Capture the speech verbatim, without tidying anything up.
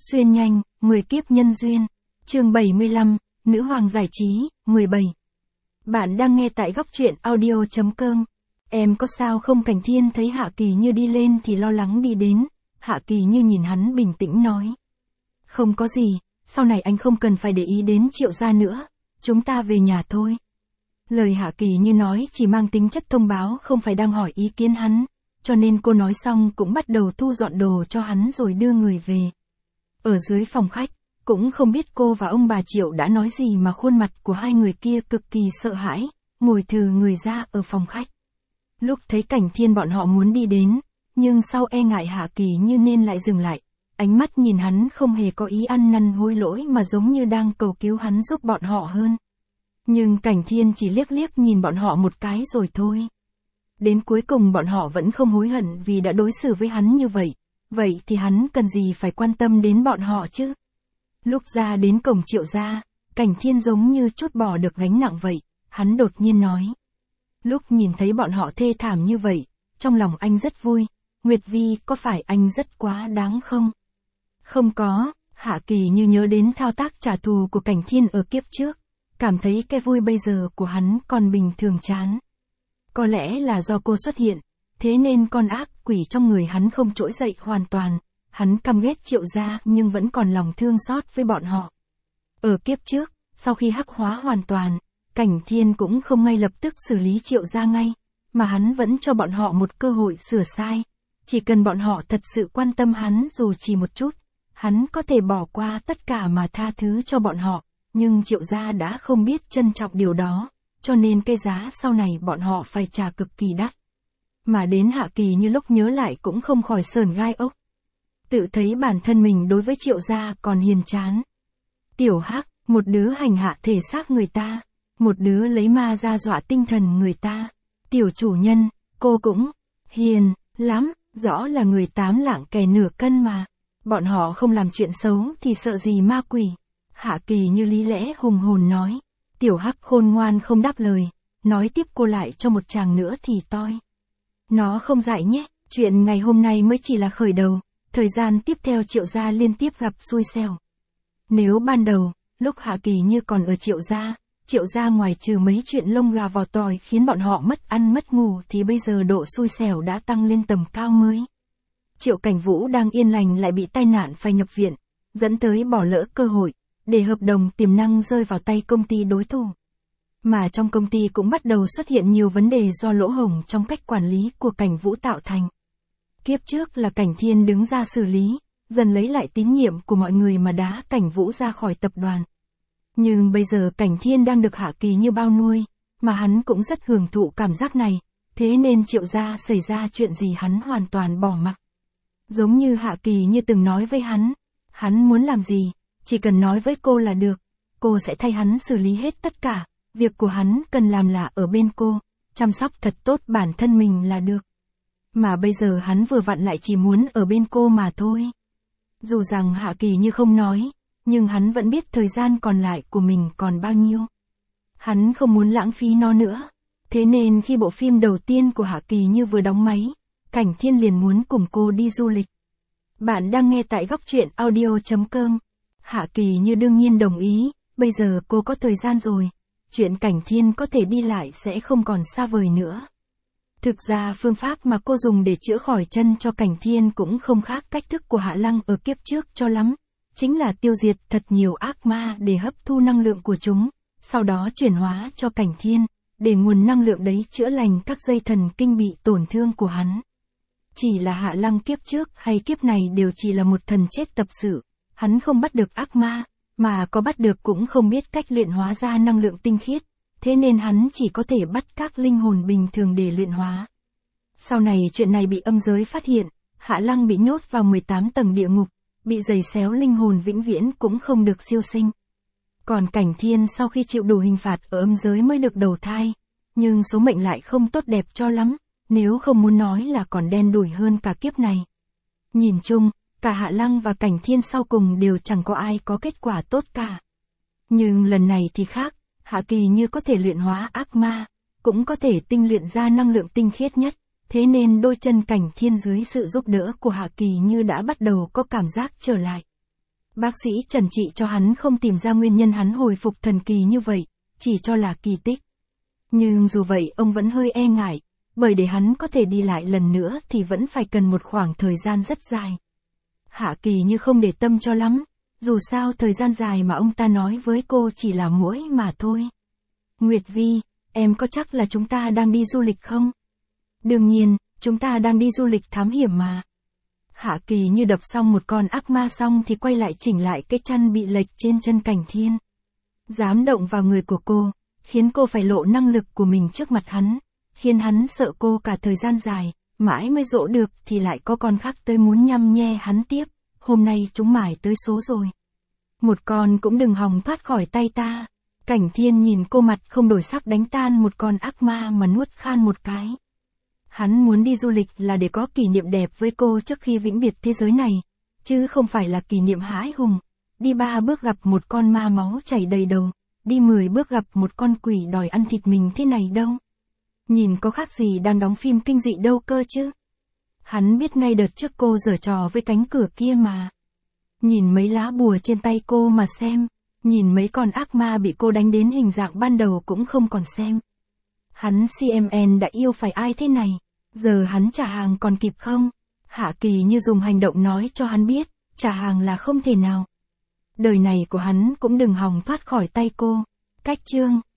Xuyên nhanh, mười kiếp nhân duyên. Chương bảy mươi lăm, Nữ hoàng giải trí, mười bảy. Bạn đang nghe tại góc truyện audio chấm com. Em có sao không? Cảnh Thiên thấy Hạ Kỳ Như đi lên thì lo lắng đi đến. Hạ Kỳ Như nhìn hắn bình tĩnh nói. Không có gì, sau này anh không cần phải để ý đến Triệu gia nữa. Chúng ta về nhà thôi. Lời Hạ Kỳ Như nói chỉ mang tính chất thông báo, không phải đang hỏi ý kiến hắn. Cho nên cô nói xong cũng bắt đầu thu dọn đồ cho hắn rồi đưa người về. Ở dưới phòng khách, cũng không biết cô và ông bà Triệu đã nói gì mà khuôn mặt của hai người kia cực kỳ sợ hãi, ngồi thừ người ra ở phòng khách. Lúc thấy Cảnh Thiên bọn họ muốn đi đến, nhưng sau e ngại Hạ Kỳ Như nên lại dừng lại. Ánh mắt nhìn hắn không hề có ý ăn năn hối lỗi mà giống như đang cầu cứu hắn giúp bọn họ hơn. Nhưng Cảnh Thiên chỉ liếc liếc nhìn bọn họ một cái rồi thôi. Đến cuối cùng bọn họ vẫn không hối hận vì đã đối xử với hắn như vậy. Vậy thì hắn cần gì phải quan tâm đến bọn họ chứ? Lúc ra đến cổng Triệu gia, Cảnh Thiên giống như trút bỏ được gánh nặng vậy, hắn đột nhiên nói. Lúc nhìn thấy bọn họ thê thảm như vậy, trong lòng anh rất vui. Nguyệt Vi, có phải anh rất quá đáng không? Không có, Hạ Kỳ Như nhớ đến thao tác trả thù của Cảnh Thiên ở kiếp trước, cảm thấy cái vui bây giờ của hắn còn bình thường chán. Có lẽ là do cô xuất hiện, thế nên con ác quỷ trong người hắn không trỗi dậy hoàn toàn. Hắn căm ghét Triệu gia nhưng vẫn còn lòng thương xót với bọn họ. Ở kiếp trước, sau khi hắc hóa hoàn toàn, Cảnh Thiên cũng không ngay lập tức xử lý Triệu gia ngay, mà hắn vẫn cho bọn họ một cơ hội sửa sai. Chỉ cần bọn họ thật sự quan tâm hắn dù chỉ một chút, hắn có thể bỏ qua tất cả mà tha thứ cho bọn họ. Nhưng Triệu gia đã không biết trân trọng điều đó, cho nên cái giá sau này bọn họ phải trả cực kỳ đắt. Mà đến Hạ Kỳ Như lúc nhớ lại cũng không khỏi sởn gai ốc. Tự thấy bản thân mình đối với Triệu gia còn hiền chán. Tiểu Hắc, một đứa hành hạ thể xác người ta, một đứa lấy ma ra dọa tinh thần người ta. Tiểu chủ nhân, cô cũng hiền lắm, rõ là người tám lạng kẻ nửa cân mà. Bọn họ không làm chuyện xấu thì sợ gì ma quỷ. Hạ Kỳ Như lý lẽ hùng hồn nói. Tiểu Hắc khôn ngoan không đáp lời, nói tiếp cô lại cho một chàng nữa thì toi. Nó không dại nhé, chuyện ngày hôm nay mới chỉ là khởi đầu, thời gian tiếp theo Triệu gia liên tiếp gặp xui xẻo. Nếu ban đầu, lúc Hạ Kỳ Như còn ở Triệu gia, Triệu gia ngoài trừ mấy chuyện lông gà vỏ tỏi khiến bọn họ mất ăn mất ngủ thì bây giờ độ xui xẻo đã tăng lên tầm cao mới. Triệu Cảnh Vũ đang yên lành lại bị tai nạn phải nhập viện, dẫn tới bỏ lỡ cơ hội, để hợp đồng tiềm năng rơi vào tay công ty đối thủ. Mà trong công ty cũng bắt đầu xuất hiện nhiều vấn đề do lỗ hổng trong cách quản lý của Cảnh Vũ tạo thành. Kiếp trước là Cảnh Thiên đứng ra xử lý, dần lấy lại tín nhiệm của mọi người mà đá Cảnh Vũ ra khỏi tập đoàn. Nhưng bây giờ Cảnh Thiên đang được Hạ Kỳ Như bao nuôi, mà hắn cũng rất hưởng thụ cảm giác này, thế nên Triệu gia xảy ra chuyện gì hắn hoàn toàn bỏ mặc. Giống như Hạ Kỳ Như từng nói với hắn, hắn muốn làm gì, chỉ cần nói với cô là được, cô sẽ thay hắn xử lý hết tất cả, việc của hắn cần làm là ở bên cô, chăm sóc thật tốt bản thân mình là được. Mà bây giờ hắn vừa vặn lại chỉ muốn ở bên cô mà thôi. Dù rằng Hạ Kỳ Như không nói, nhưng hắn vẫn biết thời gian còn lại của mình còn bao nhiêu. Hắn không muốn lãng phí nó nữa. Thế nên khi bộ phim đầu tiên của Hạ Kỳ Như vừa đóng máy, Cảnh Thiên liền muốn cùng cô đi du lịch. Bạn đang nghe tại góc truyện audio chấm com. Hạ Kỳ Như đương nhiên đồng ý, bây giờ cô có thời gian rồi, chuyện Cảnh Thiên có thể đi lại sẽ không còn xa vời nữa. Thực ra phương pháp mà cô dùng để chữa khỏi chân cho Cảnh Thiên cũng không khác cách thức của Hạ Lăng ở kiếp trước cho lắm, chính là tiêu diệt thật nhiều ác ma để hấp thu năng lượng của chúng, sau đó chuyển hóa cho Cảnh Thiên, để nguồn năng lượng đấy chữa lành các dây thần kinh bị tổn thương của hắn. Chỉ là Hạ Lăng kiếp trước hay kiếp này đều chỉ là một thần chết tập sự, hắn không bắt được ác ma, mà có bắt được cũng không biết cách luyện hóa ra năng lượng tinh khiết. Thế nên hắn chỉ có thể bắt các linh hồn bình thường để luyện hóa. Sau này chuyện này bị âm giới phát hiện, Hạ Lăng bị nhốt vào mười tám tầng địa ngục, bị giày xéo linh hồn vĩnh viễn cũng không được siêu sinh. Còn Cảnh Thiên sau khi chịu đủ hình phạt ở âm giới mới được đầu thai, nhưng số mệnh lại không tốt đẹp cho lắm, nếu không muốn nói là còn đen đủi hơn cả kiếp này. Nhìn chung, cả Hạ Lăng và Cảnh Thiên sau cùng đều chẳng có ai có kết quả tốt cả. Nhưng lần này thì khác. Hạ Kỳ Như có thể luyện hóa ác ma, cũng có thể tinh luyện ra năng lượng tinh khiết nhất, thế nên đôi chân Cảnh Thiên dưới sự giúp đỡ của Hạ Kỳ Như đã bắt đầu có cảm giác trở lại. Bác sĩ trần trị cho hắn không tìm ra nguyên nhân hắn hồi phục thần kỳ như vậy, chỉ cho là kỳ tích. Nhưng dù vậy ông vẫn hơi e ngại, bởi để hắn có thể đi lại lần nữa thì vẫn phải cần một khoảng thời gian rất dài. Hạ Kỳ Như không để tâm cho lắm, dù sao thời gian dài mà ông ta nói với cô chỉ là muỗi mà thôi. Nguyệt Vi, em có chắc là chúng ta đang đi du lịch không? Đương nhiên, chúng ta đang đi du lịch thám hiểm mà. Hạ Kỳ Như đập xong một con ác ma xong thì quay lại chỉnh lại cái chăn bị lệch trên chân Cảnh Thiên. Dám động vào người của cô, khiến cô phải lộ năng lực của mình trước mặt hắn, khiến hắn sợ cô cả thời gian dài, mãi mới dỗ được thì lại có con khác tới muốn nhăm nhe hắn tiếp, hôm nay chúng mải tới số rồi. Một con cũng đừng hòng thoát khỏi tay ta. Cảnh Thiên nhìn cô mặt không đổi sắc đánh tan một con ác ma mà nuốt khan một cái. Hắn muốn đi du lịch là để có kỷ niệm đẹp với cô trước khi vĩnh biệt thế giới này, chứ không phải là kỷ niệm hãi hùng. Đi ba bước gặp một con ma máu chảy đầy đầu, đi mười bước gặp một con quỷ đòi ăn thịt mình thế này đâu. Nhìn có khác gì đang đóng phim kinh dị đâu cơ chứ. Hắn biết ngay đợt trước cô giở trò với cánh cửa kia mà. Nhìn mấy lá bùa trên tay cô mà xem, nhìn mấy con ác ma bị cô đánh đến hình dạng ban đầu cũng không còn xem. Hắn xê em en đã yêu phải ai thế này, giờ hắn trả hàng còn kịp không? Hạ Kỳ Như dùng hành động nói cho hắn biết, trả hàng là không thể nào. Đời này của hắn cũng đừng hòng thoát khỏi tay cô. Cách chương